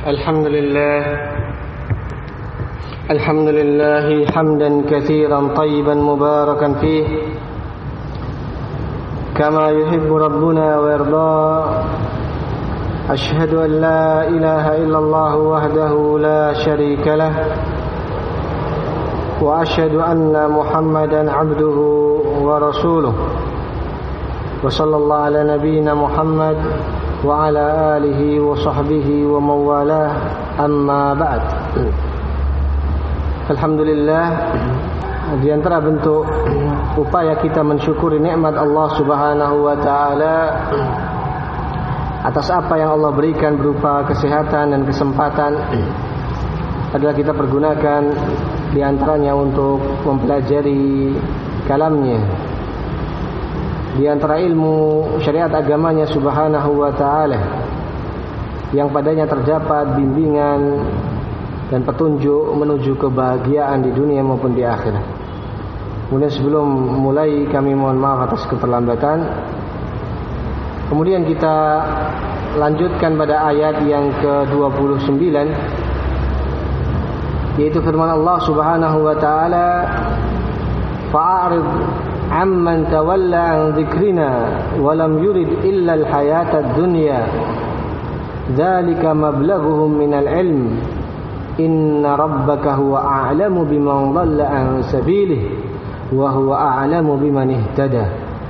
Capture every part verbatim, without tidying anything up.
الحمد لله الحمد لله حمدا كثيرا طيبا مباركا فيه كما يحب ربنا ويرضى. أشهد أن لا إله إلا الله وحده لا شريك له وأشهد أن محمدا عبده ورسوله وصلى الله على نبينا محمد وعلى آله وصحبه ومن والاه أما بعد. Alhamdulillah, di antara bentuk upaya kita mensyukuri nikmat Allah Subhanahu wa taala atas apa yang Allah berikan berupa kesehatan dan kesempatan adalah kita pergunakan di antaranya untuk mempelajari kalamnya, di antara ilmu syariat agamanya Subhanahu wa ta'ala yang padanya terdapat bimbingan dan petunjuk menuju kebahagiaan di dunia maupun di akhirat. Kemudian sebelum mulai kami mohon maaf atas keterlambatan. Kemudian kita lanjutkan pada ayat yang ke dua puluh sembilan, yaitu firman Allah Subhanahu wa ta'ala, fa'arid amman tawalla an dzikrina wa lam yurid illa al-hayata ad-dunya dzalika mablaghuhum minal ilm inna rabbaka huwa a'lamu biman dhalla an sabilihi wa huwa a'lamu biman ihtada.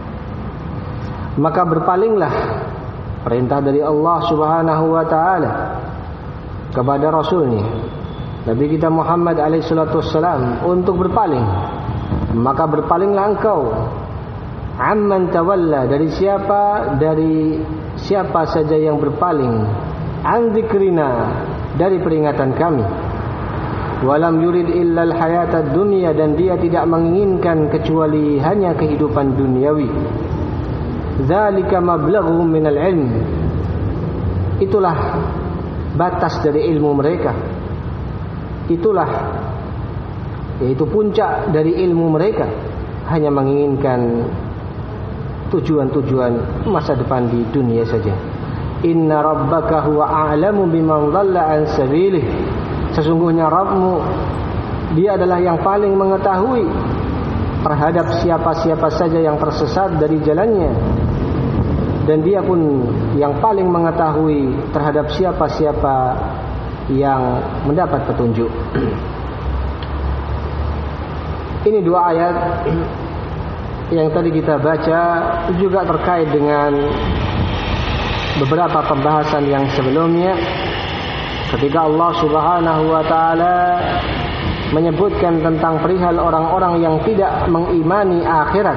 Maka berpalinglah, perintah dari Allah Subhanahu wa ta'ala kepada Rasulnya Nabi kita Muhammad alaihi salatu wassalam untuk berpaling. Maka berpalinglah engkau amman tawalla, dari siapa dari siapa saja yang berpaling, an dzikrina, dari peringatan kami, walam yurid illal hayatad dunya, dan dia tidak menginginkan kecuali hanya kehidupan duniawi. Dzalika mablaghuhum minal ilm, itulah batas dari ilmu mereka, itulah yaitu puncak dari ilmu mereka, hanya menginginkan tujuan-tujuan masa depan di dunia saja. Inna rabbaka huwa a'lamu biman dhalla an sabilih, sesungguhnya Rabbmu, dia adalah yang paling mengetahui terhadap siapa-siapa saja yang tersesat dari jalannya, dan dia pun yang paling mengetahui terhadap siapa-siapa yang mendapat petunjuk. Ini dua ayat yang tadi kita baca juga terkait dengan beberapa pembahasan yang sebelumnya, ketika Allah Subhanahu wa ta'ala menyebutkan tentang perihal orang-orang yang tidak mengimani akhirat,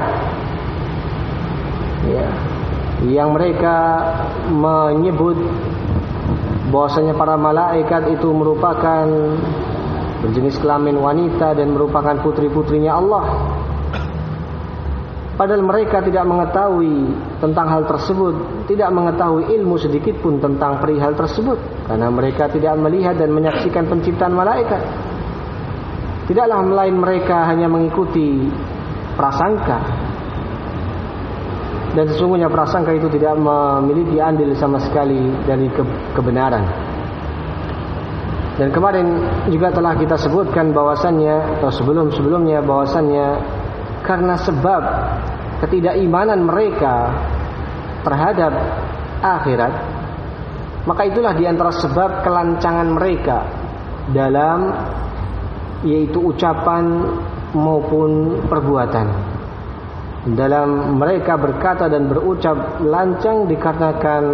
ya, yang mereka menyebut bahwasanya para malaikat itu merupakan berjenis kelamin wanita dan merupakan putri-putrinya Allah, padahal mereka tidak mengetahui tentang hal tersebut, tidak mengetahui ilmu sedikit pun tentang perihal tersebut, karena mereka tidak melihat dan menyaksikan penciptaan malaikat. Tidaklah melain mereka hanya mengikuti prasangka, dan sesungguhnya prasangka itu tidak memiliki andil sama sekali dari ke- kebenaran. Dan kemarin juga telah kita sebutkan bahwasannya, atau sebelum-sebelumnya bahwasannya, karena sebab ketidakimanan mereka terhadap akhirat, maka itulah diantara sebab kelancangan mereka dalam yaitu ucapan maupun perbuatan. Dalam mereka berkata dan berucap lancang dikarenakan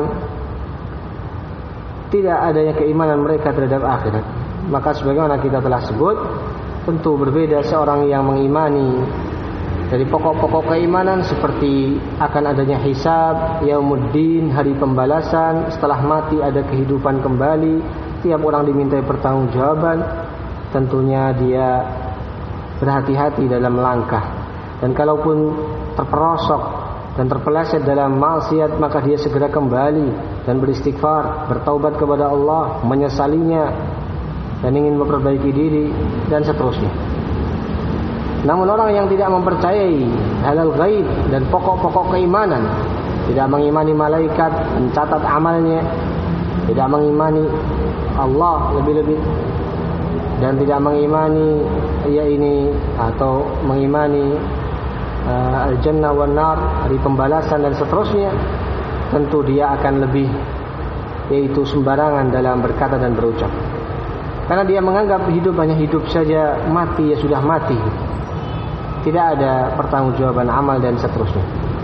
tidak adanya keimanan mereka terhadap akhirat. Maka sebagaimana kita telah sebut, tentu berbeda seorang yang mengimani dari pokok-pokok keimanan seperti akan adanya hisab, yaumuddin, hari pembalasan, setelah mati ada kehidupan kembali, tiap orang dimintai pertanggungjawaban. Tentunya dia berhati-hati dalam langkah, dan kalaupun terperosok dan terpeleset dalam maksiat, maka dia segera kembali dan beristighfar, bertaubat kepada Allah, menyesalinya dan ingin memperbaiki diri dan seterusnya. Namun orang yang tidak mempercayai halal ghaib dan pokok-pokok keimanan, tidak mengimani malaikat, mencatat amalnya, tidak mengimani Allah lebih-lebih, dan tidak mengimani ya ini atau mengimani uh, al-jannah wan nar, hari pembalasan dan seterusnya, tentu dia akan lebih yaitu sembarangan dalam berkata dan berucap. Karena dia menganggap hidup hanya hidup saja, mati ya sudah mati. Tidak ada pertanggungjawaban amal dan seterusnya.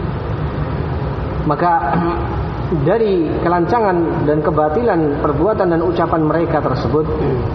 Maka dari kelancangan dan kebatilan perbuatan dan ucapan mereka tersebut,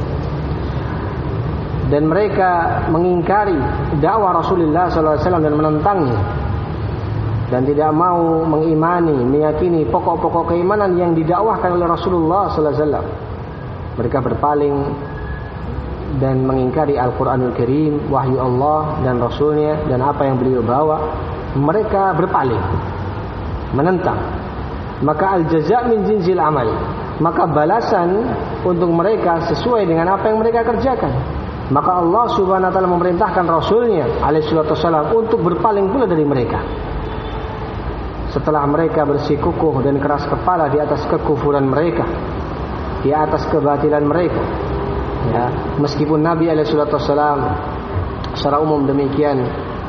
dan mereka mengingkari dakwah Rasulullah sallallahu alaihi wasallam dan menentangnya, dan tidak mau mengimani, meyakini pokok-pokok keimanan yang didakwahkan oleh Rasulullah sallallahu alaihi wasallam, mereka berpaling dan mengingkari Al-Quranul Karim, wahyu Allah dan Rasulnya, dan apa yang beliau bawa. Mereka berpaling, menentang. Maka al-jaza' min jinsil amal, maka balasan untuk mereka sesuai dengan apa yang mereka kerjakan. Maka Allah subhanahu wa ta'ala memerintahkan Rasulnya alaihi salatu wassalam untuk berpaling pula dari mereka. Setelah mereka bersikukuh dan keras kepala di atas kekufuran mereka, di atas kebatilan mereka, ya, meskipun Nabi alaihi salatu wassalam secara umum demikian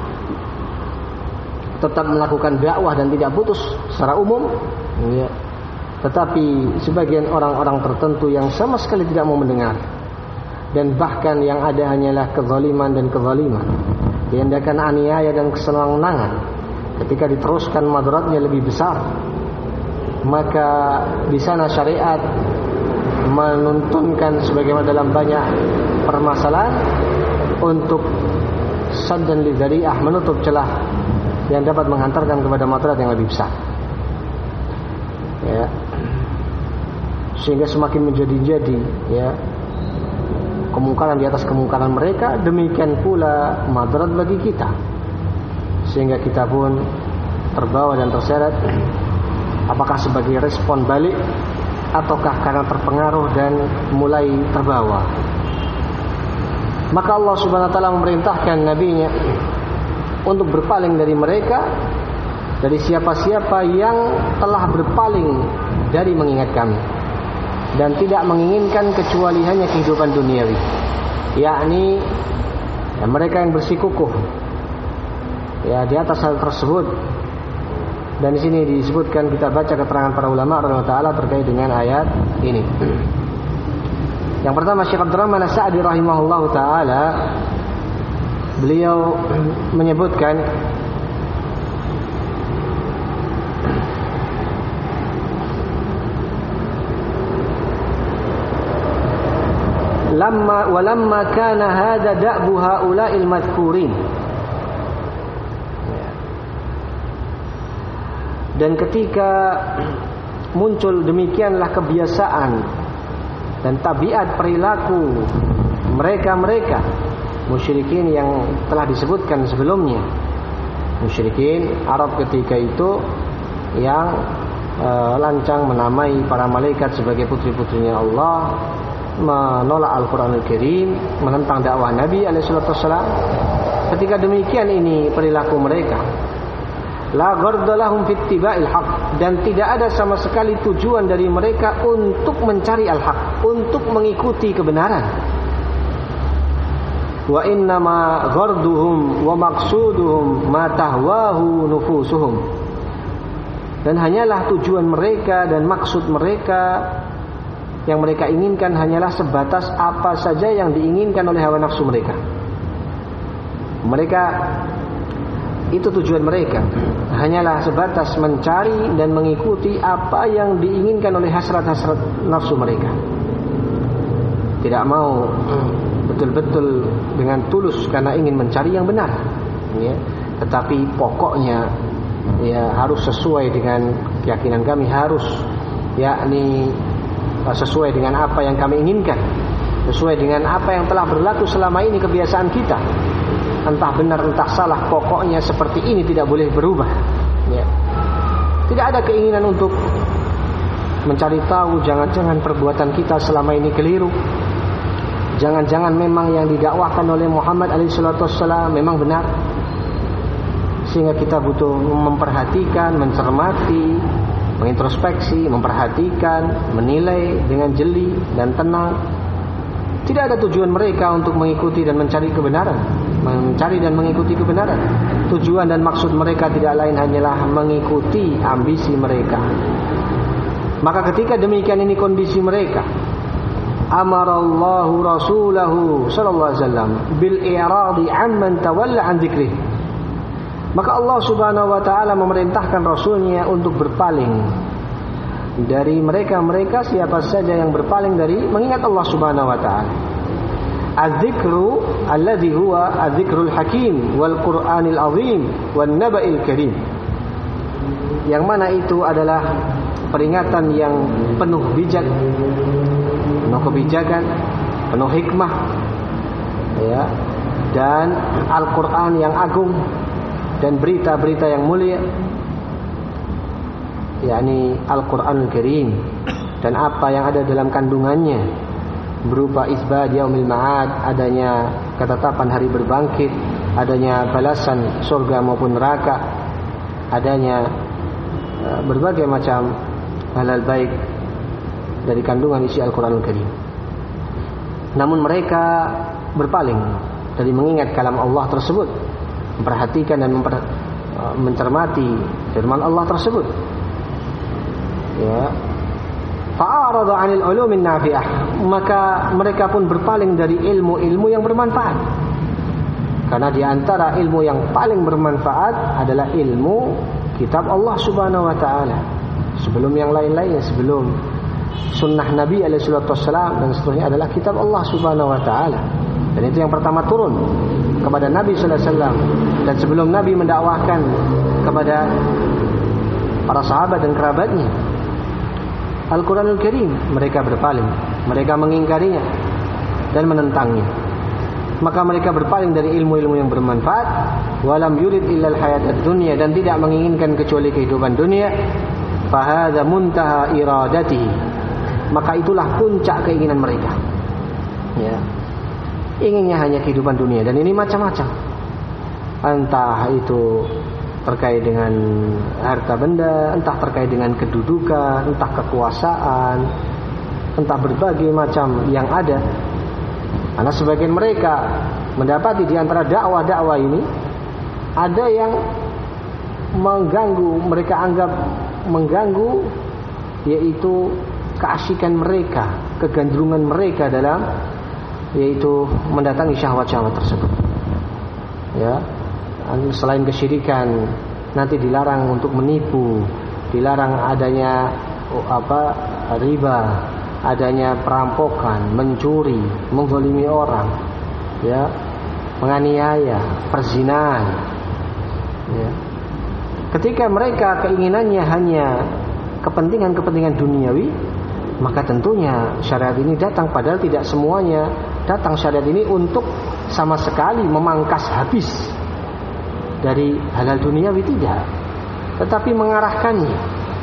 tetap melakukan dakwah dan tidak putus secara umum, ya, tetapi sebagian orang-orang tertentu yang sama sekali tidak mau mendengar, dan bahkan yang ada hanyalah kezaliman dan kezaliman, diandakan aniaya dan kesenangan. Ketika diteruskan madaratnya lebih besar, maka di sana syariat menuntunkan sebagaimana dalam banyak permasalahan untuk saddan lidzari'ah, menutup celah yang dapat menghantarkan kepada madarat yang lebih besar, ya, sehingga semakin menjadi-jadi, ya, kemungkaran di atas kemungkaran mereka, demikian pula madarat bagi kita, sehingga kita pun terbawa dan terseret, apakah sebagai respon balik ataukah karena terpengaruh dan mulai terbawa. Maka Allah subhanahu wa ta'ala memerintahkan nabinya untuk berpaling dari mereka, dari siapa-siapa yang telah berpaling dari mengingat kami dan tidak menginginkan kecuali hanya kehidupan duniawi, yakni ya, mereka yang bersikukuh, ya, di atas hal tersebut. Dan di sini disebutkan, kita baca keterangan para ulama radhiyallahu taala terkait dengan ayat ini. Yang pertama, Syekh Abdurrahman As-Sa'di rahimahullahu taala, beliau menyebutkan lamma walamma kana hada da'bu haula'il madhkurin, dan ketika muncul demikianlah kebiasaan dan tabiat perilaku mereka-mereka musyrikin yang telah disebutkan sebelumnya, musyrikin Arab ketika itu yang e, lancang menamai para malaikat sebagai putri-putrinya Allah, menolak Al-Quranul Karim, menentang dakwah Nabi alaihi salatu wassalam. Ketika demikian ini perilaku mereka, la gharda lahum fi ittiba'il haq, dan tidak ada sama sekali tujuan dari mereka untuk mencari al-haq, untuk mengikuti kebenaran. Wa innama gharduhum wa maqsuduhum ma tahwahu nufusuhum, dan hanyalah tujuan mereka dan maksud mereka yang mereka inginkan hanyalah sebatas apa saja yang diinginkan oleh hawa nafsu mereka. Mereka itu tujuan mereka hanyalah sebatas mencari dan mengikuti apa yang diinginkan oleh hasrat-hasrat nafsu mereka. Tidak mau betul-betul dengan tulus karena ingin mencari yang benar, ya, tetapi pokoknya ya harus sesuai dengan keyakinan kami, harus yakni sesuai dengan apa yang kami inginkan, sesuai dengan apa yang telah berlaku selama ini kebiasaan kita, entah benar entah salah, pokoknya seperti ini, tidak boleh berubah, ya. Tidak ada keinginan untuk mencari tahu jangan-jangan perbuatan kita selama ini keliru, jangan-jangan memang yang didakwahkan oleh Muhammad alaihi salatu wassalam memang benar, sehingga kita butuh memperhatikan, mencermati, mengintrospeksi, memperhatikan, menilai dengan jeli dan tenang. Tidak ada tujuan mereka untuk mengikuti dan mencari kebenaran, mencari dan mengikuti kebenaran. Tujuan dan maksud mereka tidak lain hanyalah mengikuti ambisi mereka. Maka ketika demikian ini kondisi mereka, amarallahu rasulahu sallallahu alaihi wasallam bil i'radi amman tawalla an dzikrih. Maka Allah Subhanahu wa taala memerintahkan rasulnya untuk berpaling dari mereka-mereka siapa saja yang berpaling dari mengingat Allah Subhanahu wa taala. Az-dzikru alladhi huwa az-dzikrul hakim wal Qur'anil azim wan naba'il karim. Yang mana itu adalah peringatan yang penuh bijak, penuh kebijakan, penuh hikmah, ya, dan Al-Qur'an yang agung dan berita-berita yang mulia, yakni Al-Qur'anul Karim, dan apa yang ada dalam kandungannya berupa isbat yaumil ma'ad, adanya ketetapan hari berbangkit, adanya balasan surga maupun neraka, adanya uh, berbagai macam hal-hal baik dari kandungan isi Al-Qur'anul Karim. Namun mereka berpaling dari mengingat kalam Allah tersebut, memperhatikan dan memper, uh, mencermati firman Allah tersebut. Ya, fa'arada 'anil ulumin nafi'ah, maka mereka pun berpaling dari ilmu-ilmu yang bermanfaat. Karena di antara ilmu yang paling bermanfaat adalah ilmu kitab Allah Subhanahu wa taala. Sebelum yang lain-lainnya, sebelum sunnah Nabi alaihi salatu wassalam dan seterusnya adalah kitab Allah Subhanahu wa taala. Dan itu yang pertama turun kepada Nabi sallallahu alaihi wasallam, dan sebelum Nabi mendakwahkan kepada para sahabat dan kerabatnya Al-Quranul Karim, mereka berpaling, mereka mengingkarinya dan menentangnya. Maka mereka berpaling dari ilmu-ilmu yang bermanfaat, walam yurid illal hayatad dunya, dan tidak menginginkan kecuali kehidupan dunia. Fahadza muntaha iradatihi, maka itulah puncak keinginan mereka. Ya, inginnya hanya kehidupan dunia, dan ini macam-macam. Entah itu terkait dengan harta benda, entah terkait dengan kedudukan, entah kekuasaan, entah berbagai macam yang ada. Karena sebagian mereka mendapati di antara dakwah-dakwah ini ada yang mengganggu, mereka anggap mengganggu, yaitu keasikan mereka, kegandrungan mereka dalam yaitu mendatangi syahwat-syahwat tersebut. Ya, selain kesyirikan, nanti dilarang untuk menipu, dilarang adanya apa riba, adanya perampokan, mencuri, menzalimi orang, ya, menganiaya, perzinahan. Ya. Ketika mereka keinginannya hanya kepentingan-kepentingan duniawi, maka tentunya syariat ini datang, padahal tidak semuanya datang syariat ini untuk sama sekali memangkas habis dari hal-hal duniawi, tidak, tetapi mengarahkannya.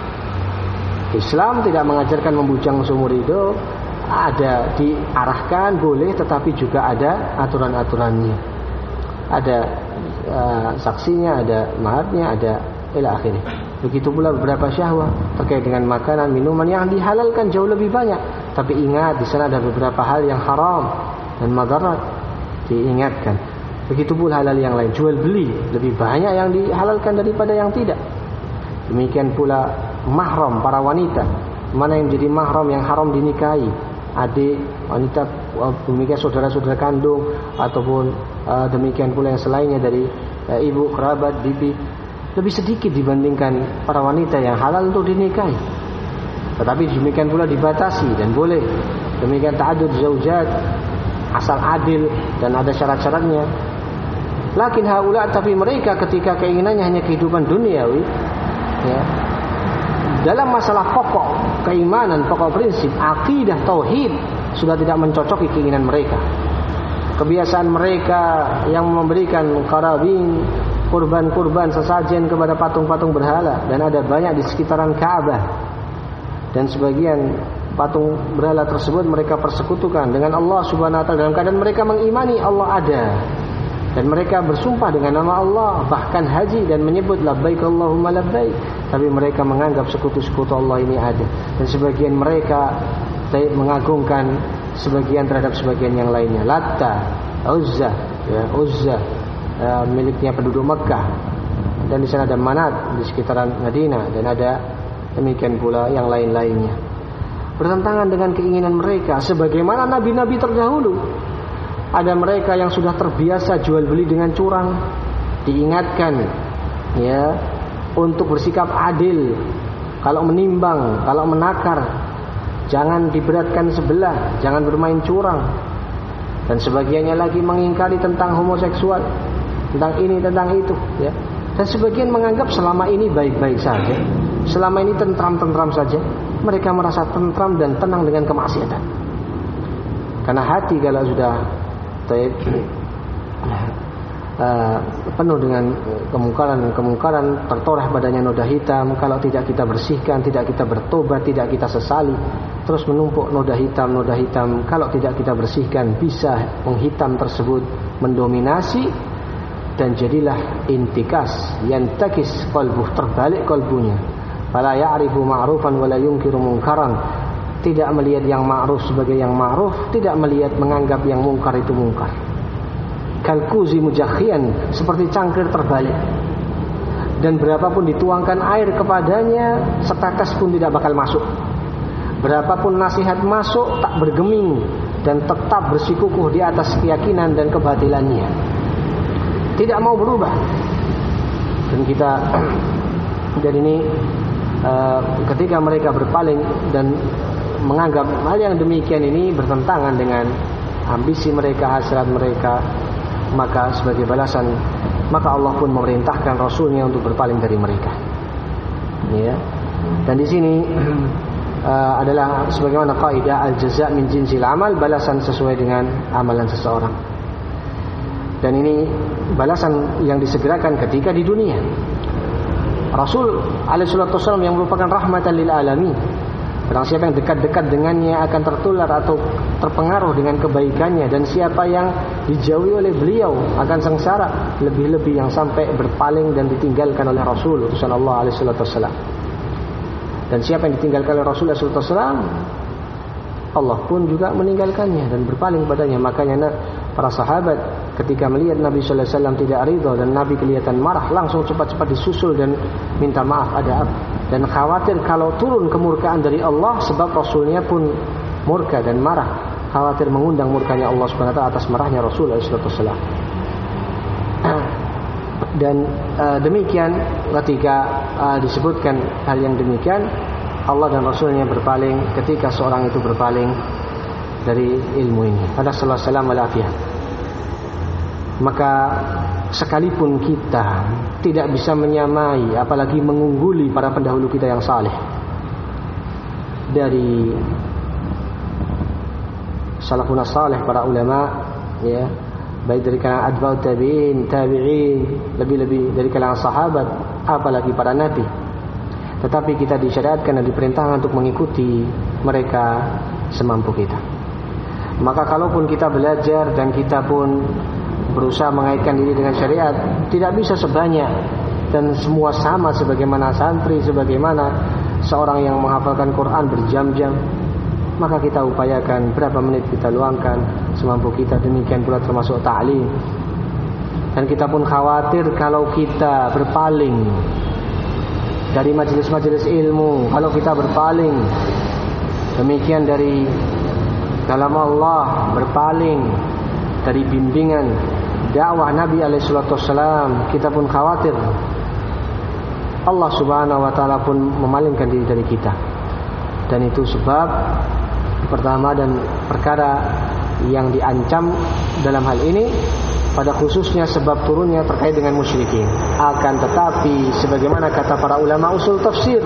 Islam tidak mengajarkan membujang seumur hidup, ada diarahkan boleh, tetapi juga ada aturan-aturannya, ada uh, saksinya, ada maharnya, ada ila akhirnya. Begitu pula beberapa syahwat terkait dengan makanan, minuman yang dihalalkan jauh lebih banyak, tapi ingat di sana ada beberapa hal yang haram dan madarat, diingatkan. Begitu pula hal-hal yang lain, jual beli lebih banyak yang dihalalkan daripada yang tidak. Demikian pula mahram para wanita, mana yang menjadi mahram yang haram dinikahi, adik wanita, demikian saudara-saudara kandung, ataupun uh, demikian pula yang selainnya dari uh, ibu, kerabat, bibi, lebih sedikit dibandingkan para wanita yang halal untuk dinikahi. Tetapi demikian pula dibatasi dan boleh. Demikian ta'adud zaujat asal adil dan ada syarat-syaratnya. Lakin haula, tapi mereka ketika keinginannya hanya kehidupan duniawi, ya, dalam masalah pokok keimanan, pokok prinsip, akidah, tauhid sudah tidak mencocoki keinginan mereka. Kebiasaan mereka yang memberikan karabin, kurban-kurban sesajen kepada patung-patung berhala, dan ada banyak di sekitaran Ka'bah, dan sebagian patung berhala tersebut mereka persekutukan dengan Allah Subhanahu wa taala dalam keadaan mereka mengimani Allah ada, dan mereka bersumpah dengan nama Allah, bahkan haji dan menyebut labbaik Allahumma labbaik, tapi mereka menganggap sekutu-sekutu Allah ini ada. Dan sebagian mereka mengagungkan sebagian terhadap sebagian yang lainnya. Latta, Uzza, ya, Uzza uh, miliknya penduduk Mekah, dan di sana ada Manat di sekitaran Madinah, dan ada demikian pula yang lain-lainnya. Bertentangan dengan keinginan mereka, sebagaimana nabi-nabi terdahulu. Ada mereka yang sudah terbiasa jual beli dengan curang, diingatkan ya untuk bersikap adil kalau menimbang, kalau menakar, jangan diberatkan sebelah, jangan bermain curang. Dan sebagiannya lagi mengingkari tentang homoseksual, tentang ini, tentang itu, ya. Dan sebagian menganggap selama ini baik-baik saja, selama ini tentram-tentram saja. Mereka merasa tentram dan tenang dengan kemaksiatan. Karena hati kalau sudah taib, uh, penuh dengan kemungkaran-kemungkaran, tertoreh badannya noda hitam, kalau tidak kita bersihkan, tidak kita bertobat, tidak kita sesali, terus menumpuk noda hitam, noda hitam, kalau tidak kita bersihkan, bisa penghitam tersebut mendominasi, dan jadilah intikas, yantakis qalbuh, terbalik kalbunya. Fala ya'rifu ma'rufan wa la yunkiru munkaran. Tidak melihat yang ma'ruf sebagai yang ma'ruf, tidak melihat menganggap yang mungkar itu mungkar. Kalkuzi mujakhian, seperti cangkir terbalik. Dan berapapun dituangkan air kepadanya, setetes pun tidak bakal masuk. Berapapun nasihat masuk, tak bergeming dan tetap bersikukuh di atas keyakinan dan kebatilannya. Tidak mau berubah. Dan kita dan ini uh, ketika mereka berpaling dan menganggap hal yang demikian ini bertentangan dengan ambisi mereka, hasrat mereka, maka sebagai balasan, maka Allah pun memerintahkan Rasulnya untuk berpaling dari mereka. Ya. Dan di sini uh, adalah sebagaimana kaidah al-jaza' min jinsil amal, balasan sesuai dengan amalan seseorang. Dan ini balasan yang disegerakan ketika di dunia. Rasul alaihi salatu wasallam yang merupakan rahmatan lil alamin, barang siapa yang dekat-dekat dengannya akan tertular atau terpengaruh dengan kebaikannya, dan siapa yang dijauhi oleh beliau akan sengsara, lebih-lebih yang sampai berpaling dan ditinggalkan oleh Rasul utusan Allah alaihi salatu wasallam. Dan siapa yang ditinggalkan oleh Rasul alaihi salatu wasallam, Allah pun juga meninggalkannya dan berpaling padanya. Makanya para sahabat ketika melihat Nabi sallallahu alaihi wasallam tidak ridha dan Nabi kelihatan marah, langsung cepat-cepat disusul dan minta maaf, ada apa? Dan khawatir kalau turun kemurkaan dari Allah, sebab Rasulnya pun murka dan marah, khawatir mengundang murkanya Allah subhanahu wa taala atas marahnya Rasul sallallahu alaihi wasallam. Dan uh, demikian ketika uh, disebutkan hal yang demikian, Allah dan Rasulnya berpaling ketika seorang itu berpaling dari ilmu ini. Ada sallallahu alaihi wasallam wal-afiyah. Maka sekalipun kita tidak bisa menyamai, apalagi mengungguli para pendahulu kita yang saleh, dari salafun saleh, para ulama, ya, baik dari kalangan atba'ut tabi'in, tabi'in, lebih-lebih dari kalangan sahabat, apalagi para nabi. Tetapi kita disyariatkan dan diperintahkan untuk mengikuti mereka semampu kita. Maka kalaupun kita belajar dan kita pun berusaha mengaitkan diri dengan syariat, tidak bisa sebanyak dan semua sama sebagaimana santri, sebagaimana seorang yang menghafalkan Quran berjam-jam. Maka kita upayakan berapa menit kita luangkan semampu kita. Demikian pula termasuk ta'lim. Dan kita pun khawatir kalau kita berpaling dari majelis-majelis ilmu, kalau kita berpaling demikian dari kalam Allah, berpaling dari bimbingan dakwah Nabi alaihi salatu wasallam, kita pun khawatir Allah subhanahu wa ta'ala pun memalingkan diri dari kita. Dan itu sebab pertama dan perkara yang diancam dalam hal ini, pada khususnya sebab turunnya terkait dengan musyrikin. Akan tetapi sebagaimana kata para ulama usul tafsir,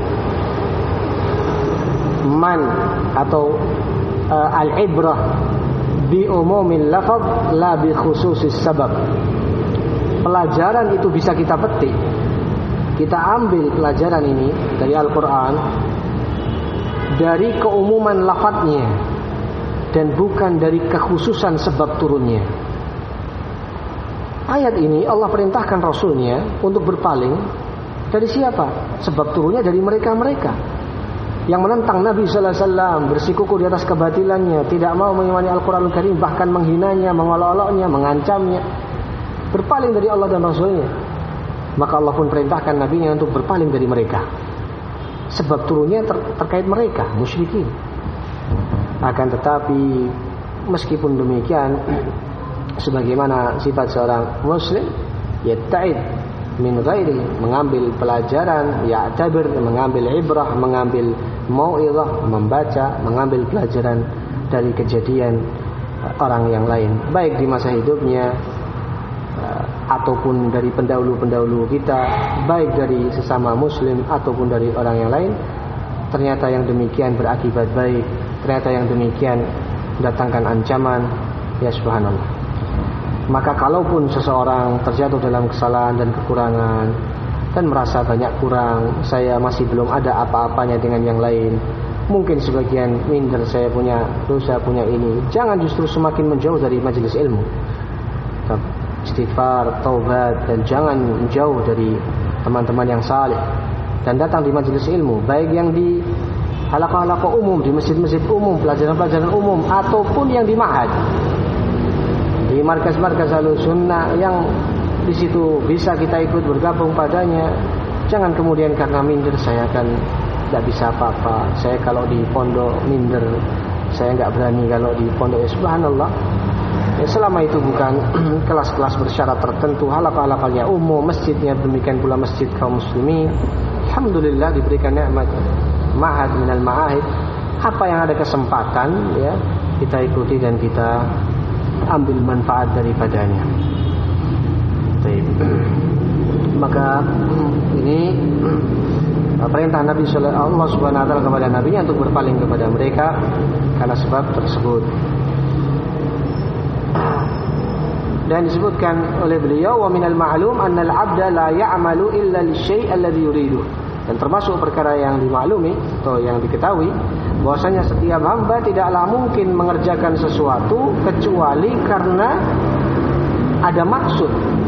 man atau uh, al-ibrah bi umumil lafaz la bi khususis sabab. Pelajaran itu bisa kita petik, kita ambil pelajaran ini dari Al-Quran, dari keumuman lafadznya dan bukan dari kekhususan sebab turunnya. Ayat ini Allah perintahkan Rasulnya untuk berpaling Dari siapa? Sebab turunnya dari mereka-mereka yang menentang Nabi sallallahu alaihi wasallam, bersikukuh di atas kebatilannya, tidak mau mengimani Al-Qur'anul Karim, bahkan menghinanya, mengolok-oloknya, mengancamnya, berpaling dari Allah dan Rasulnya. Maka Allah pun perintahkan Nabi-Nya untuk berpaling dari mereka. Sebab turunnya ter- terkait mereka, musyrikin. Akan tetapi meskipun demikian, sebagaimana sifat seorang muslim, yatta'id min ghairi, mengambil pelajaran, ya'tabir, mengambil ibrah, mengambil mau'izah, membaca, mengambil pelajaran dari kejadian orang yang lain, baik di masa hidupnya ataupun dari pendahulu-pendahulu kita, baik dari sesama muslim ataupun dari orang yang lain. Ternyata yang demikian berakibat baik, ternyata yang demikian mendatangkan ancaman, ya subhanallah. Maka kalaupun seseorang terjatuh dalam kesalahan dan kekurangan dan merasa banyak kurang, saya masih belum ada apa-apanya dengan yang lain, mungkin sebagian minder, saya punya dosa, punya ini, jangan justru semakin menjauh dari majelis ilmu, istighfar, taubat, dan jangan menjauh dari teman-teman yang saleh, dan datang di majelis ilmu, baik yang di halaqah-halaqah umum, di masjid-masjid umum, pelajaran-pelajaran umum, ataupun yang di ma'had, di markas-markas Ahlussunnah yang di situ bisa kita ikut bergabung padanya. Jangan kemudian karena minder, saya akan tidak bisa apa-apa, saya kalau di pondok minder, saya nggak berani kalau di pondok. Ya subhanallah, ya, selama itu bukan kelas-kelas bersyarat tertentu, halaqah-halaqahnya umum, masjidnya demikian pula masjid kaum muslimin, alhamdulillah diberikan nikmat ma'had minal ma'ahid. Apa yang ada kesempatan, ya, kita ikuti dan kita ambil manfaat daripadanya. Baik. Maka ini perintah Nabi sallallahu Allah Subhanahu wa taala kepada Nabi-Nya untuk berpaling kepada mereka karena sebab tersebut. Dan disebutkan oleh beliau, wa minal ma'lum anna al-'abda la ya'malu illa lisyai' alladhi yuridu. Dan termasuk perkara yang dimaklumi atau yang diketahui, bahwasanya setiap hamba tidaklah mungkin mengerjakan sesuatu kecuali karena ada maksud,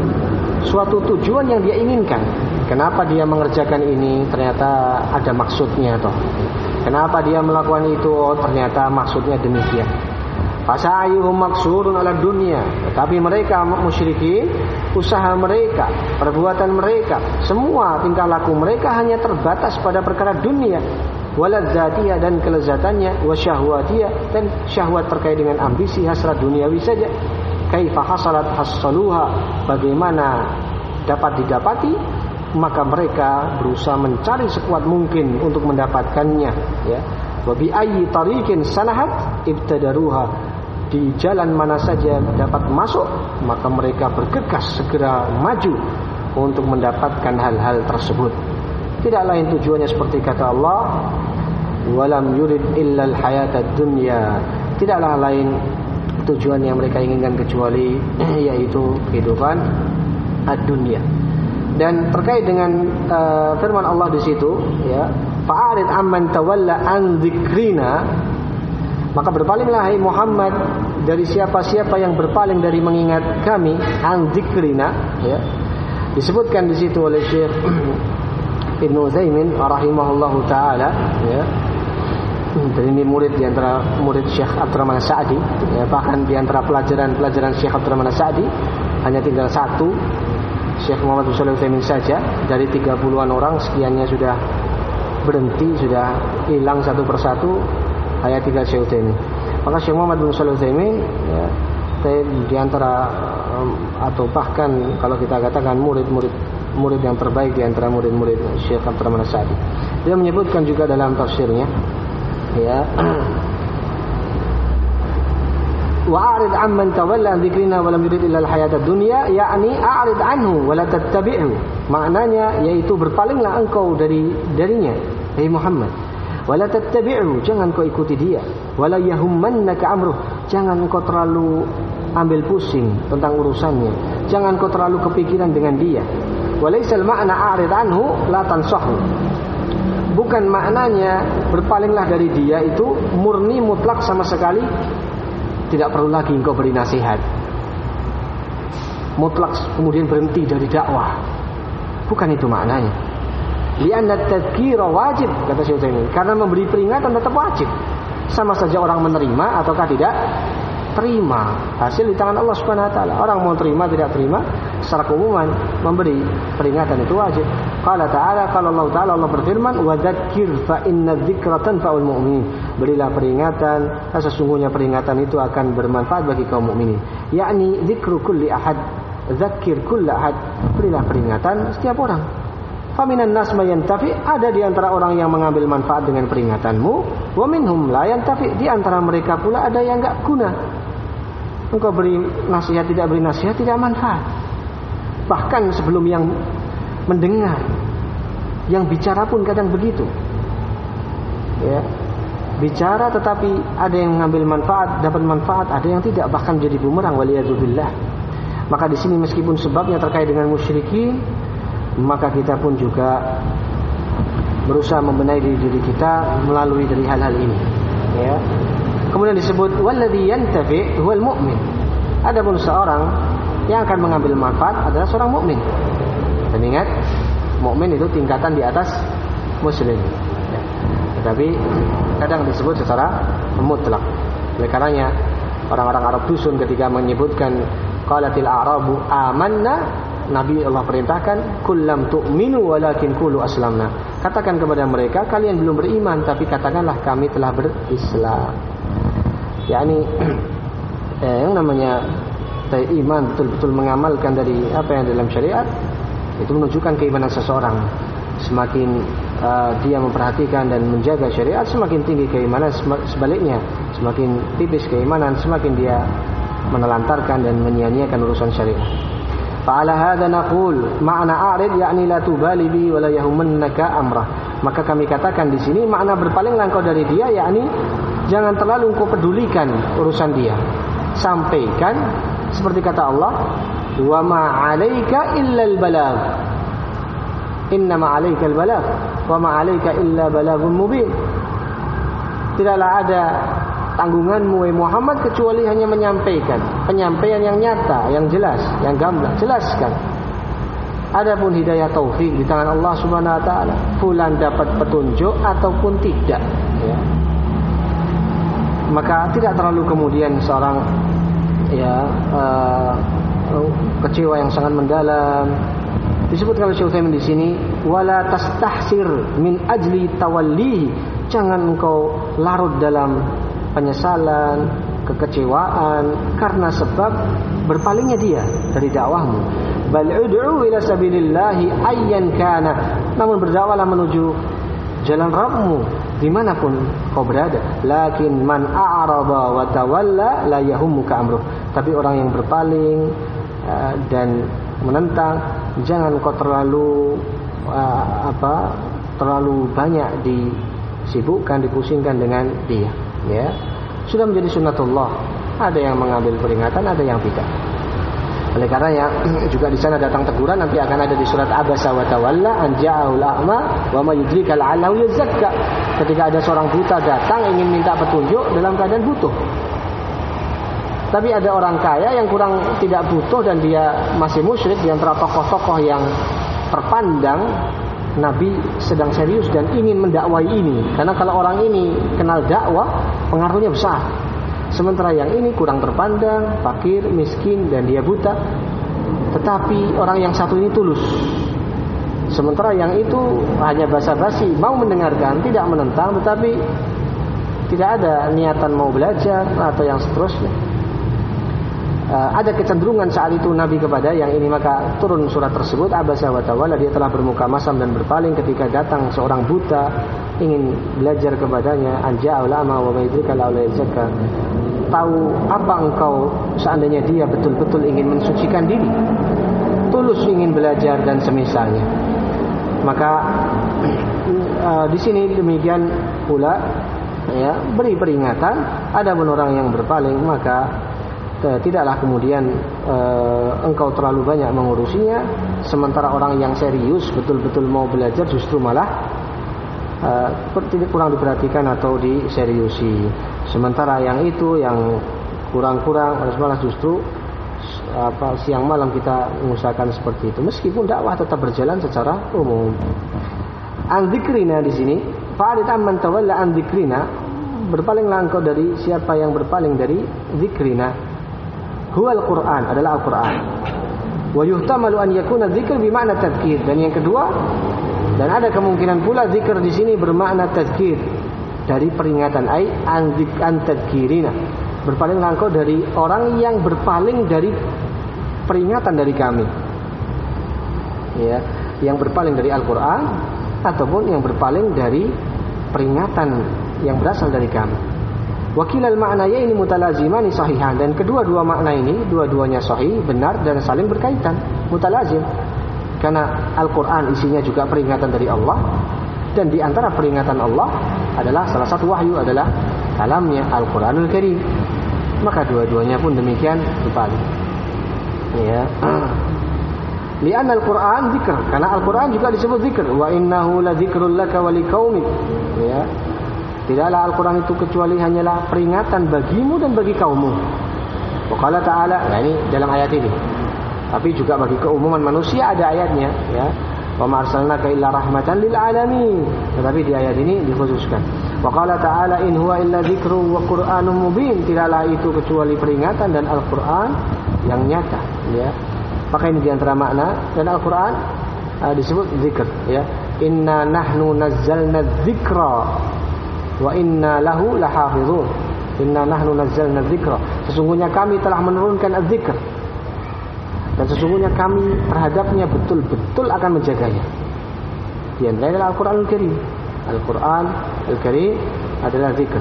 suatu tujuan yang dia inginkan. Kenapa dia mengerjakan ini? Ternyata ada maksudnya toh. Kenapa dia melakukan itu? Oh, ternyata maksudnya demikian. Fasa'ayuhum maksurun ala dunia. Tetapi mereka musyrikin, usaha mereka, perbuatan mereka, semua tingkah laku mereka hanya terbatas pada perkara dunia, waladzatiyah, dan kelezatannya, wasyahwatiyah, dan syahwat terkait dengan ambisi hasrat duniawi saja. Kaifa hasalat hasaluha, bagaimana dapat didapati, maka mereka berusaha mencari sekuat mungkin untuk mendapatkannya, ya. Wa bi ayyi tariqin sanahat ibtadaruha, di jalan mana saja dapat masuk, maka mereka bergegas segera maju untuk mendapatkan hal-hal tersebut. Tidak lain tujuannya seperti kata Allah, walam yurid illal hayatad dunya, tidaklah lain tujuan yang mereka inginkan kecuali yaitu kehidupan ad-dunya. Dan terkait dengan uh, firman Allah di situ, ya, fa'arid amman tawalla an dzikrina, maka berpalinglah hai Muhammad dari siapa-siapa yang berpaling dari mengingat kami, an dzikrina, ya. Disebutkan di situ oleh Syekh Ibnu Utsaimin rahimahullahu taala, ya. Dan ini murid di antara murid Syekh Abdurrahman As-Sa'di, ya, bahkan di antara pelajaran-pelajaran Syekh Abdurrahman As-Sa'di hanya tinggal satu, Syekh Muhammad bin Shalih Al-Utsaimin saja. Dari tiga puluhan orang sekiannya sudah berhenti, sudah hilang satu persatu, hanya tinggal Syekh Utsaimin. Maka Syekh Muhammad bin Shalih Al-Utsaimin, ya, di antara atau bahkan kalau kita katakan murid-murid murid yang terbaik di antara murid-murid Syekh Abdurrahman As-Sa'di. Dia menyebutkan juga dalam tafsirnya, ya, wa'arid amman tawalla an dzikrina wa lam yurid illa al-hayata ad-dunya, yakni a'rid anhu wa la tattabi'hu. Maknanya yaitu berpalinglah engkau dari darinya, hai Muhammad. Wa la tattabi'hu, jangan kau ikuti dia. Wa la yahummannaka amruh, jangan kau terlalu ambil pusing tentang urusannya. Jangan kau terlalu kepikiran dengan dia. Wa laysal ma'na a'rid anhu la tansahu. Bukan maknanya berpalinglah dari dia itu murni mutlak sama sekali tidak perlu lagi engkau beri nasihat, mutlak kemudian berhenti dari dakwah. Bukan itu maknanya. Li'anna at-tadhkira wajib, kata Syekh Utsaimin. Karena memberi peringatan tetap wajib. Sama saja orang menerima ataukah tidak terima. Hasil di tangan Allah Subhanahu wa taala. Orang mau terima tidak terima secara keumuman memberi peringatan itu wajib. Qala ta'ala, kalau Allah taala Allah berfirman, "Wa dzakir fa inna dzikra tanfa'ul mu'minin." Berilah peringatan, sesungguhnya peringatan itu akan bermanfaat bagi kaum mukminin. Yakni dzikru kulli ahad, dzakir kulli ahad. Berilah peringatan setiap orang. Faminan nas may yantafi, ada di antara orang yang mengambil manfaat dengan peringatanmu, wa minhum la yantafi, di antara mereka pula ada yang enggak guna. Engkau beri nasihat tidak beri nasihat tidak manfaat. Bahkan sebelum yang mendengar, yang bicara pun kadang begitu. Ya. Bicara tetapi ada yang mengambil manfaat, dapat manfaat, ada yang tidak, bahkan jadi bumerang, waliyadzubillah. Maka di sini meskipun sebabnya terkait dengan musyrikin, maka kita pun juga berusaha membenahi diri, diri kita melalui dari hal-hal ini. Ya. Kemudian disebut walladzi yantafi huwal mu'min. Adapun seorang yang akan mengambil manfaat adalah seorang mukmin. Dan ingat, mukmin itu tingkatan di atas muslim. Ya. Tetapi kadang disebut secara mutlak. Oleh karenanya orang-orang Arab dusun ketika menyebutkan qalatil a'rabu amanna, Nabi Allah perintahkan kullam tu'minu walakin qulu aslamna. Katakan kepada mereka, kalian belum beriman tapi katakanlah kami telah berislam. yakni eh, yang namanya iman betul-betul mengamalkan dari apa yang dalam syariat, itu menunjukkan keimanan seseorang. Semakin uh, dia memperhatikan dan menjaga syariat, semakin tinggi keimanan. Sebaliknya, semakin tipis keimanan, semakin dia menelantarkan dan menyia-nyiakan urusan syariat. Fa'ala hadza naqul ma'na a'rid yakni la tubali bi wa la yahumannaka amrah. Maka kami katakan di sini makna berpalinglah engkau dari dia, yakni jangan terlalu engkau pedulikan urusan dia. Sampaikan seperti kata Allah, wa ma 'alaika illa al-balagh. Inna ma 'alaika al-balagh wa ma 'alaika illa balaghun mubin. Tidaklah ada tanggunganmu wahai Muhammad kecuali hanya menyampaikan, penyampaian yang nyata, yang jelas, yang gamblang, jelaskan. Adapun hidayah taufik di tangan Allah Subhanahu wa taala. Fulan dapat petunjuk ataupun tidak, ya. Maka tidak terlalu kemudian seorang ya uh, kecewa yang sangat mendalam. Disebutkan oleh Syekh Utsaimin di sini, wala tastahsir min ajli tawallihi. Jangan engkau larut dalam penyesalan, kekecewaan karena sebab berpalingnya dia dari dakwahmu. Bal ud'u ila sabilillahi ayyan kana. Namun berdakwahlah menuju jalan Rabbmu dimanapun kau berada. Lakin man a'rada wa tawalla la yahummuka amruh. Tapi orang yang berpaling uh, dan menentang, jangan kau terlalu uh, apa terlalu banyak disibukkan, dipusingkan dengan dia. Ya, sudah menjadi sunnatullah. Ada yang mengambil peringatan, ada yang tidak. Oleh karenanya juga di sana datang teguran, nanti akan ada di surat Abasa wa Tawalla an ja'ahul a'ma wa ma yudrika la'allahu yazakka. Ketika ada seorang buta datang ingin minta petunjuk dalam keadaan butuh. Tapi ada orang kaya yang kurang tidak butuh dan dia masih musyrik di antara tokoh-tokoh yang terpandang. Nabi sedang serius dan ingin mendakwai ini, karena kalau orang ini kenal dakwah, pengaruhnya besar. Sementara yang ini kurang terpandang, fakir, miskin, dan dia buta. Tetapi orang yang satu ini tulus. Sementara yang itu hanya basa-basi, mau mendengarkan, tidak menentang, tetapi tidak ada niatan mau belajar atau yang seterusnya. Uh, ada kecenderungan saat itu Nabi kepada yang ini, maka turun surat tersebut Abasa wa Tawalla. Dia telah bermuka masam dan berpaling ketika datang seorang buta ingin belajar kepadanya. Anja ulama wa maidrika la yazakka. Tahu apa engkau seandainya dia betul-betul ingin mensucikan diri, tulus ingin belajar dan semisalnya. Maka uh, di sini demikian pula, ya, beri peringatan. Adapun orang yang berpaling, maka tidaklah kemudian e, engkau terlalu banyak mengurusinya. Sementara orang yang serius betul-betul mau belajar justru malah e, kurang diperhatikan atau diseriusi. Sementara yang itu yang kurang-kurang malah justru apa, siang malam kita mengusahakan seperti itu. Meskipun dakwah tetap berjalan secara umum. An dzikrina di sini, fa'rid amman tawalla an dzikrina, berpalinglah engkau dari siapa yang berpaling dari dzikrina. Huwal Qur'an, adalah Al-Qur'an. Wa yuhtamalu an yakuna dzikr bermakna tadzkir. Dan yang kedua, dan ada kemungkinan pula zikr di sini bermakna tadzkir, dari peringatan, ai an zik an tadzkirina. Berpalinglah engkau dari orang yang berpaling dari peringatan dari kami. Ya, yang berpaling dari Al-Qur'an ataupun yang berpaling dari peringatan yang berasal dari kami. Wakilal maknanya ini mutalazimani sahihan, dan kedua-dua makna ini dua-duanya sahih, benar dan saling berkaitan, mutalazim. Karena Al-Qur'an isinya juga peringatan dari Allah, dan di antara peringatan Allah adalah salah satu wahyu adalah kalamnya Al-Qur'anul Karim. Maka dua-duanya pun demikian berbalik. Ya. Li'anna Al-Qur'an dzikr, karena Al-Qur'an juga disebut dzikr. Wa innahu ladzikrul laka wa liqaumik. Ya. Tidaklah Al-Quran itu kecuali hanyalah peringatan bagimu dan bagi kaummu. Wa qala ta'ala, nah ini dalam ayat ini. Tapi juga bagi keumuman manusia ada ayatnya, ya. Wa ma arsalnaka illa rahmatan lil alamin. Tetapi di ayat ini dikhususkan. Wa qala ta'ala in huwa illa dzikrun wa qur'anun mubin. Tidaklah itu kecuali peringatan dan Al-Quran yang nyata, ya. Maka ini di antara makna, dan Al-Quran uh, disebut zikr, ya. Inna nahnu nazzalna dzikra wa inna lahu lahafizun. Inna nahnu nazzalna dzikra, sesungguhnya kami telah menurunkan az-zikr, dan sesungguhnya kami terhadapnya betul-betul akan menjaganya. Di antaranya adalah Al-Qur'anul Karim. Al-Qur'an Al-Karim adalah zikr.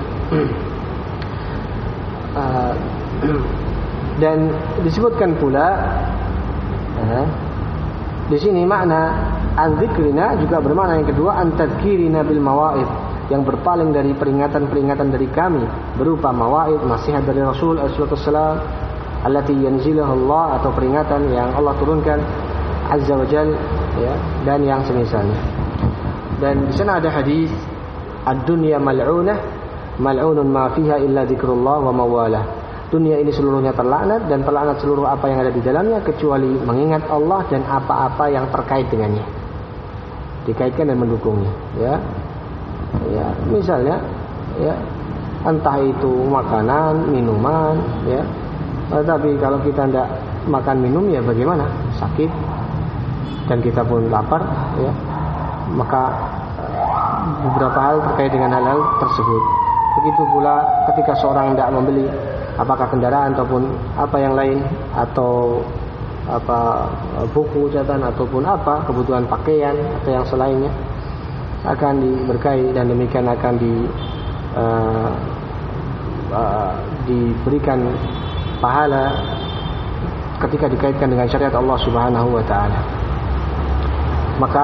uh, dan disebutkan pula uh, di sini makna an-dzikrina juga bermakna yang kedua, an-tadzkirina bil mawa'id, yang berpaling dari peringatan-peringatan dari kami berupa mawaid, nasihat dari Rasul sallallahu alaihi wasallam, allati yanzilahu Allah, atau peringatan yang Allah turunkan azza wa jalla, ya, dan yang semisalnya. Dan di sana ada hadis, ad-dunya mal'unah mal'unun ma fiha illa dzikrullah wa mawalah. Dunia ini seluruhnya terlaknat, dan terlaknat seluruh apa yang ada di dalamnya kecuali mengingat Allah dan apa-apa yang terkait dengannya, dikaitkan dan mendukungnya, ya. Ya, misalnya, ya, entah itu makanan, minuman, ya. Tapi kalau kita tidak makan minum, ya bagaimana? Sakit, dan kita pun lapar, ya. Maka beberapa hal terkait dengan hal-hal tersebut. Begitu pula ketika seorang tidak membeli, apakah kendaraan ataupun apa yang lain, atau apa buku catatan ataupun apa kebutuhan pakaian atau yang selainnya, akan diberkahi, dan demikian akan di uh, uh, diberikan pahala ketika dikaitkan dengan syariat Allah Subhanahu wa taala. Maka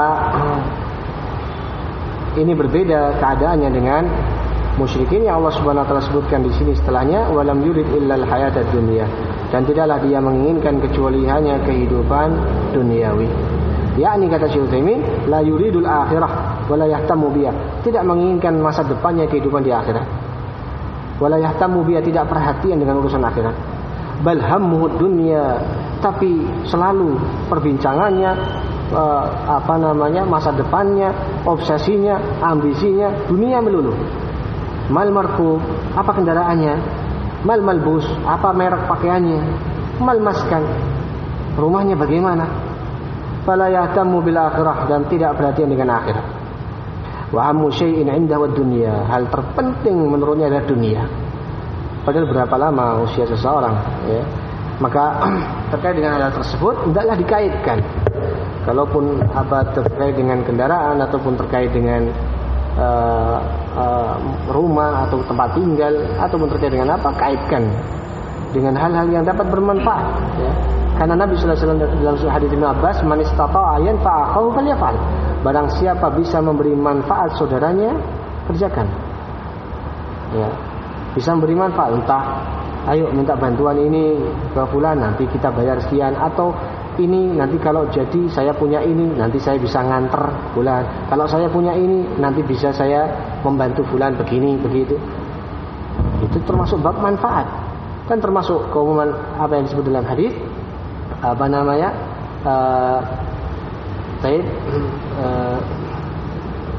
ini berbeda keadaannya dengan musyrikin yang Allah Subhanahu wa taala sebutkan di sini setelahnya, walam yurid illal hayatad dunya, dan tidaklah dia menginginkan kecuali hanya kehidupan duniawi. Yakni kata Syekh Utsaimin, la yuridul akhirah wala yahtamu biha, tidak menginginkan masa depannya kehidupan di akhirat. Wala yahtamu biha, tidak perhatian dengan urusan akhirat. Bal hammuhud dunya, tapi selalu perbincangannya uh, apa namanya masa depannya, obsesinya, ambisinya dunia melulu. Mal markub, apa kendaraannya? Mal malbus, apa merek pakaiannya? Mal maskan, rumahnya bagaimana? Fala yahtamu bil akhirah, dan tidak perhatian dengan akhirat. Wa hammu syai'in 'indahu ad-dunya, hal terpenting menurutnya adalah dunia. Padahal berapa lama usia seseorang, ya. Maka terkait dengan hal tersebut hendaklah dikaitkan. Kalaupun apa terkait dengan kendaraan ataupun terkait dengan uh, uh, rumah atau tempat tinggal ataupun terkait dengan apa, kaitkan dengan hal-hal yang dapat bermanfaat, ya. Karena Nabi sallallahu alaihi wasallam dalam hadis Ibnu Abbas, man istata'a yanfa'ahu falyaf'al. Barang siapa bisa memberi manfaat saudaranya, kerjakan. Ya. Bisa memberi manfaat, entah ayo minta bantuan ini ke fulan, nanti kita bayar sekian, atau ini nanti kalau jadi saya punya ini, nanti saya bisa nganter fulan. Kalau saya punya ini, nanti bisa saya membantu fulan begini begitu. Itu termasuk bab manfaat. Kan termasuk keumuman apa yang disebut dalam hadis, apa namanya, uh, taib, uh,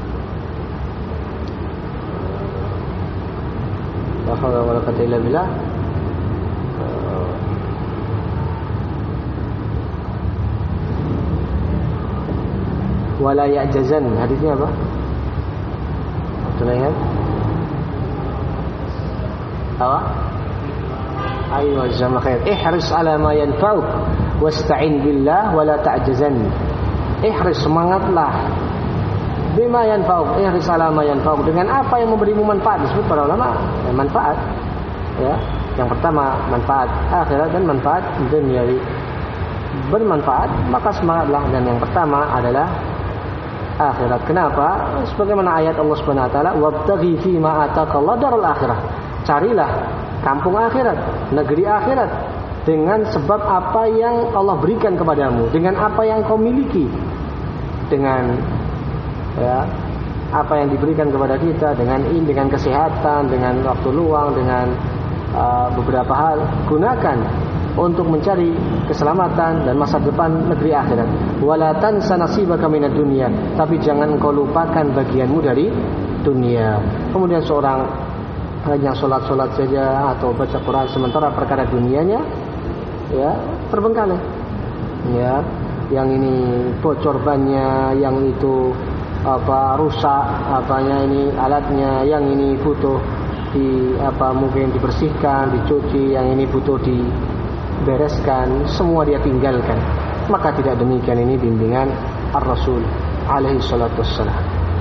La haula wala quwwata illa billah. Wala ya'jazan, hadisnya apa? Sudah ingat? Apa? Ayo jazakallahu khair. Ihris ala ma yanfa'uk wasta'in billah wala ta'jazan. Ihris, semangatlah bima yanfa'uk, ihris ala ma yanfa'uk, dengan apa yang memberimu manfaat. Disebut para ulama ya, manfaat ya. Yang pertama manfaat akhirat dan manfaat duniawi. Bermanfaat maka semangatlah, dan yang pertama adalah akhirat. Kenapa? Sebagaimana ayat Allah Subhanahu wa taala, wabtaghi fi ma ataqallahu darul akhirah. Carilah kampung akhirat, negeri akhirat, dengan sebab apa yang Allah berikan kepadamu, dengan apa yang kau miliki, dengan ya, apa yang diberikan kepada kita, dengan ini, dengan kesehatan, dengan waktu luang, dengan uh, beberapa hal, gunakan untuk mencari keselamatan dan masa depan negeri akhirat. Wala tansa nasibaka minad dunya, tapi jangan kau lupakan bagianmu dari dunia. Kemudian seorang hanya sholat-sholat saja atau baca Quran, sementara perkara dunianya ya terbengkalai. Ya, yang ini bocor bannya, yang itu apa rusak, apanya ini alatnya, yang ini butuh di apa mungkin dibersihkan, dicuci, yang ini butuh dibereskan, semua dia tinggalkan. Maka tidak demikian ini bimbingan Ar-Rasul alaihi salatu wassalam.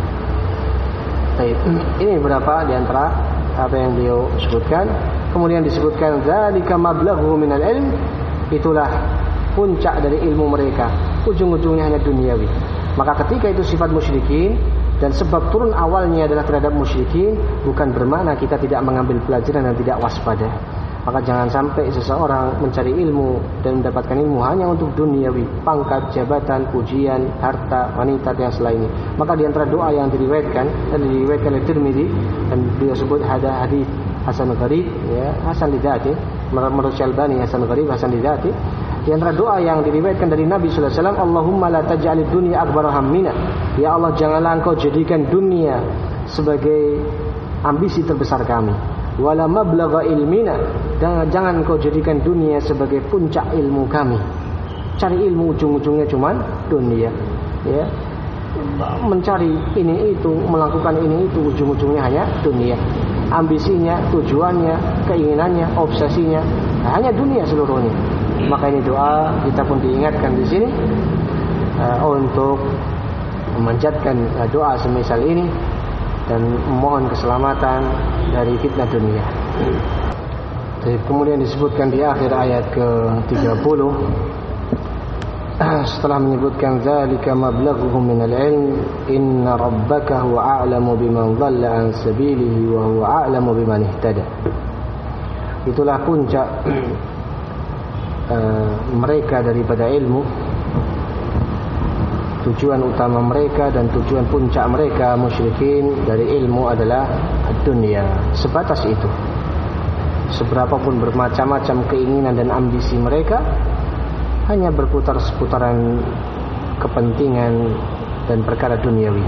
Baik, ini beberapa di antara apa yang beliau sebutkan. Kemudian disebutkan zalika mablaghu minal ilm, itulah puncak dari ilmu mereka, ujung-ujungnya hanya duniawi. Maka ketika itu sifat musyrikin dan sebab turun awalnya adalah terhadap musyrikin, bukan bermakna kita tidak mengambil pelajaran dan tidak waspada. Maka jangan sampai seseorang mencari ilmu dan mendapatkan ilmu hanya untuk duniawi, pangkat, jabatan, pujian, harta, wanita dan selainnya. Maka di antara doa yang diriwayatkan dan diriwayatkan oleh Tirmidzi, dan beliau sebut ada hadis hasan gharib, ya, hasan lidzati, menurut Syalbani hasan gharib, hasan lidzati. Di antara doa yang diriwayatkan dari Nabi sallallahu alaihi wasallam, Allahumma la taj'alid dunya akbar hammina. Ya Allah, janganlah Engkau jadikan dunia sebagai ambisi terbesar kami. Wala mablagha ilmina, dan jangan Engkau jadikan dunia sebagai puncak ilmu kami. Cari ilmu ujung-ujungnya cuman dunia, ya. Mencari ini itu, melakukan ini itu, ujung-ujungnya hanya dunia. Ambisinya, tujuannya, keinginannya, obsesinya hanya dunia seluruhnya. Maka ini doa kita pun diingatkan di sini uh, untuk memanjatkan uh, doa semisal ini dan memohon keselamatan dari fitnah dunia. Jadi, kemudian disebutkan di akhir ayat ke tiga puluh setelah menyebutkan zalika mablaghuhum minal ilm inna rabbaka huwa a'lamu biman dhalla an sabilihi wa huwa a'lamu biman ihtada. Itulah puncak uh, mereka daripada ilmu, tujuan utama mereka dan tujuan puncak mereka musyrikin dari ilmu adalah dunia. Sebatas itu. Seberapapun bermacam-macam keinginan dan ambisi mereka, hanya berputar seputaran kepentingan dan perkara duniawi.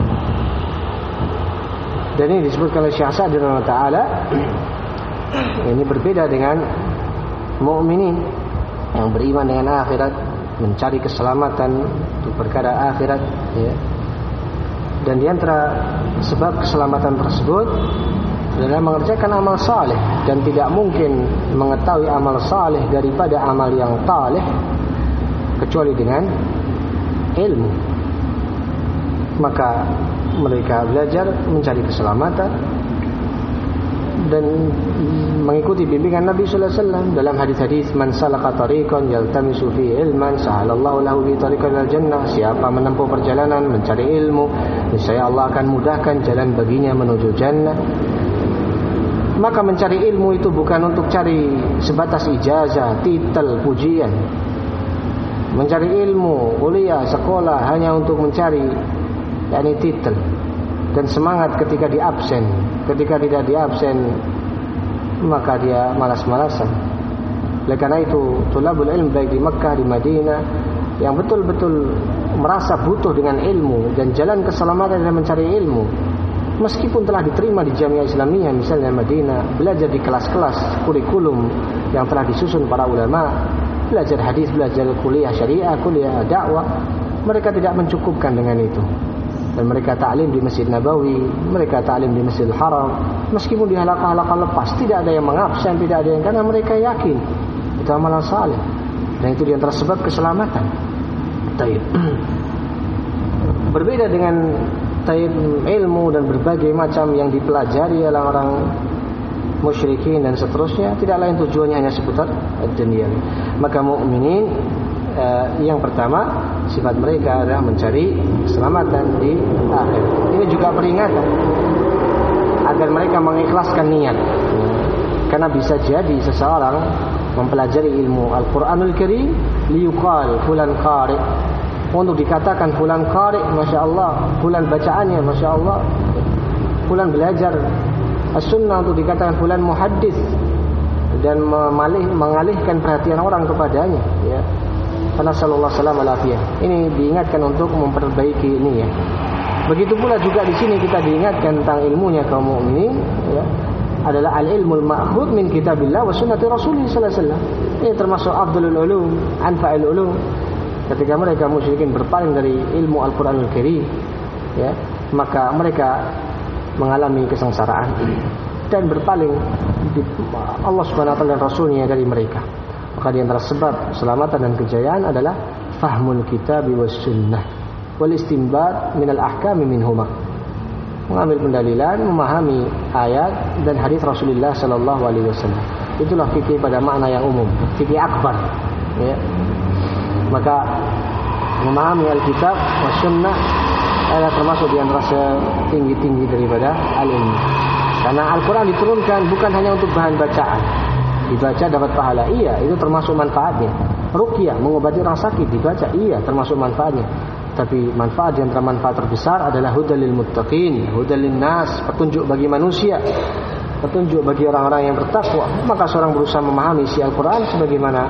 Dan ini disebutkan oleh Syekh Sa'di rahimahullah taala. Ini berbeda dengan mukminin yang beriman dengan akhirat, mencari keselamatan untuk perkara akhirat, ya. Dan di antara sebab keselamatan tersebut adalah mengerjakan amal saleh, dan tidak mungkin mengetahui amal saleh daripada amal yang taleh kecuali dengan ilmu. Maka mereka belajar mencari keselamatan dan mengikuti bimbingan Nabi sallallahu alaihi wasallam dalam hadis-hadis, man salaka tariqan yaltamisu fihi ilman sahalallahu lahu bi tariqan ilal jannah. Siapa menempuh perjalanan mencari ilmu, niscaya Allah akan mudahkan jalan baginya menuju jannah. Maka mencari ilmu itu bukan untuk cari sebatas ijazah, titel, pujian. Mencari ilmu, kuliah, sekolah hanya untuk mencari yakni titel dan semangat ketika di absen. Ketika tidak di absen, maka dia malas-malasan. Oleh karena itu, tulabul ilm baik di Makkah, di Madinah, yang betul-betul merasa butuh dengan ilmu dan jalan keselamatan adalah mencari ilmu, meskipun telah diterima di Jamiah Islamiyah misalnya Madinah, belajar di kelas-kelas kurikulum yang telah disusun para ulama, belajar hadis, belajar kuliah syariah, kuliah dakwah, mereka tidak mencukupkan dengan itu. Dan mereka ta'lim di Masjid Nabawi, mereka ta'lim di Masjidil Haram, meskipun di halaqah-halaqah lepas tidak ada yang mengabsen, tidak ada yang, karena mereka yakin itu amalan saleh dan itu di antara sebab keselamatan. Taib. Berbeda dengan taib ilmu dan berbagai macam yang dipelajari oleh orang musyrikin dan seterusnya, tidak lain tujuannya hanya seputar dunia. Maka mukminin Uh, yang pertama sifat mereka adalah mencari keselamatan di akhir. Ini juga peringatan agar mereka mengikhlaskan niat, karena bisa jadi seseorang mempelajari ilmu Al-Quranul Karim liyuqal fulan qari, untuk dikatakan fulan qari, masya Allah, fulan bacaannya masya Allah, fulan belajar as-sunnah, untuk dikatakan fulan muhaddis, dan memalih, mengalihkan perhatian orang kepadanya, ya. Karena sallallahu alaihi wasallam ini diingatkan untuk memperbaiki ini, ya. Begitu pula juga di sini kita diingatkan tentang ilmunya kaum mukminin, ya, adalah al-ilmul ma'khud min kitabillah wa sunnati rasulih sallallahu alaihi wasallam. Ini termasuk afdalul ulum, anfa'il ulum. Ketika mereka musyrikin berpaling dari ilmu Al-Qur'anul Karim, ya, maka mereka mengalami kesengsaraan dan berpaling di Allah Subhanahu wa taala dan Rasulnya dari mereka. Maka di antara sebab keselamatan dan kejayaan adalah fahmul kitab was sunnah wal istinbat min al ahkam minhuma, mengambil pendalilan, memahami ayat dan hadis Rasulullah sallallahu alaihi wasallam. Itulah fikih pada makna yang umum, fikih akbar, ya. Maka memahami Alkitab was sunnah adalah termasuk di antara setinggi-tinggi daripada al-ilmu. Karena Al-Quran diturunkan bukan hanya untuk bahan bacaan, dibaca dapat pahala, iya, itu termasuk manfaatnya. Ruqyah, mengobati orang sakit, dibaca, iya, termasuk manfaatnya. Tapi manfaat di antara manfaat terbesar adalah hudal lil muttaqin, hudal lin nas, petunjuk bagi manusia, petunjuk bagi orang-orang yang bertakwa. Maka seorang berusaha memahami isi Al-Quran sebagaimana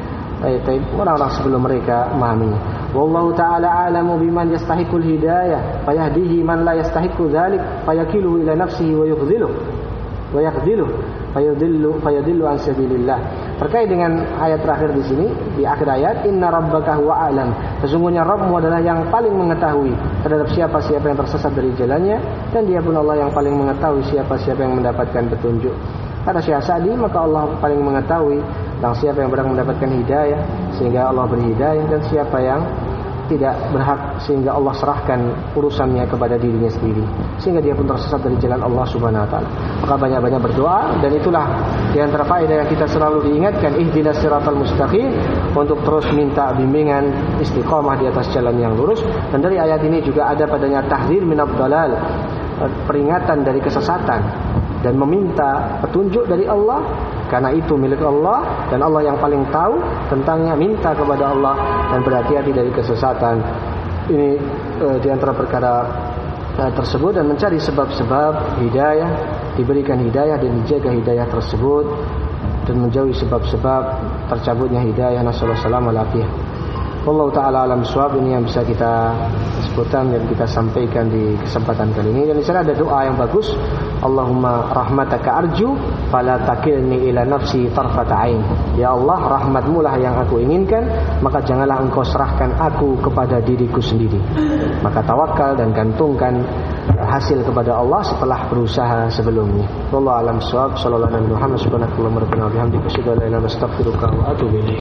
orang-orang sebelum mereka memahaminya. Wallahu ta'ala a'lamu biman yastahiqul hidayah fayahdihi man la yastahiqu dzalik fayakiluhu ila nafsihi wa yukhdhiluhu wa yakhdhiluhu fayudillu fayudillu an sabilillah. Terkait dengan ayat terakhir di sini, di akhir ayat, inna rabbaka huwa a'lam, sesungguhnya Rabbmu adalah yang paling mengetahui terhadap siapa-siapa yang tersesat dari jalannya, dan dia pun Allah yang paling mengetahui siapa-siapa yang mendapatkan petunjuk. Kata Syekh Sa'di, maka Allah paling mengetahui tentang siapa yang berhak mendapatkan hidayah sehingga Allah beri hidayah, dan siapa yang tidak berhak sehingga Allah serahkan urusannya kepada dirinya sendiri sehingga dia pun tersesat dari jalan Allah Subhanahu wa taala. Maka banyak-banyak berdoa, dan itulah di antara faedah yang kita selalu diingatkan, ihdinas siratal mustaqim, untuk terus minta bimbingan istiqamah di atas jalan yang lurus. Dan dari ayat ini juga ada padanya tahdzir minad dhalal, peringatan dari kesesatan, dan meminta petunjuk dari Allah, karena itu milik Allah dan Allah yang paling tahu tentangnya. Minta kepada Allah dan berhati-hati dari kesesatan. Ini e, di antara perkara e, tersebut, dan mencari sebab-sebab hidayah, diberikan hidayah dan dijaga hidayah tersebut, dan menjauhi sebab-sebab tercabutnya hidayah. Nasallallahu alaihi wasallam. Wallahu ta'ala alam suwab. Ini yang bisa kita sebutkan dan kita sampaikan di kesempatan kali ini. Dan di sana ada doa yang bagus, Allahumma rahmataka arju fala takilni ila nafsi tarfata ain. Ya Allah, rahmatmu lah yang aku inginkan, maka janganlah engkau serahkan aku kepada diriku sendiri. Maka tawakal dan gantungkan hasil kepada Allah setelah berusaha sebelumnya. Wallahu alam suwab. Sallallahu alaihi Muhammad subhanahu wa ta'ala wa bihamdihi asyhadu an la ilaha illa anta astaghfiruka wa atubu ilaik.